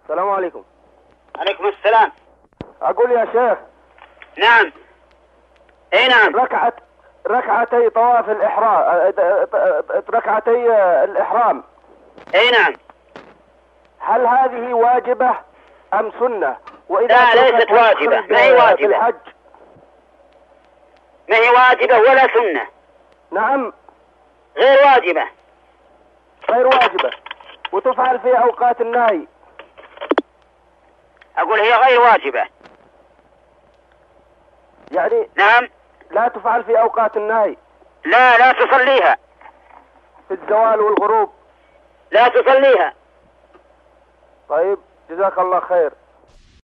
السلام عليكم. عليكم السلام. أقول يا شيخ. نعم. اي نعم. ركعتي طواف الإحرام، ركعتي الإحرام. اي نعم. هل هذه واجبة أم سنة؟ لا ليست واجبة، ما هي واجبة. ما هي واجبة ولا سنة. نعم. غير واجبة. غير واجبة وتفعل في أوقات النهي. أقول هي غير واجبة. يعني نعم. لا تفعل في أوقات النهي. لا تصليها. في الزوال والغروب. لا تصليها. طيب جزاك الله خير.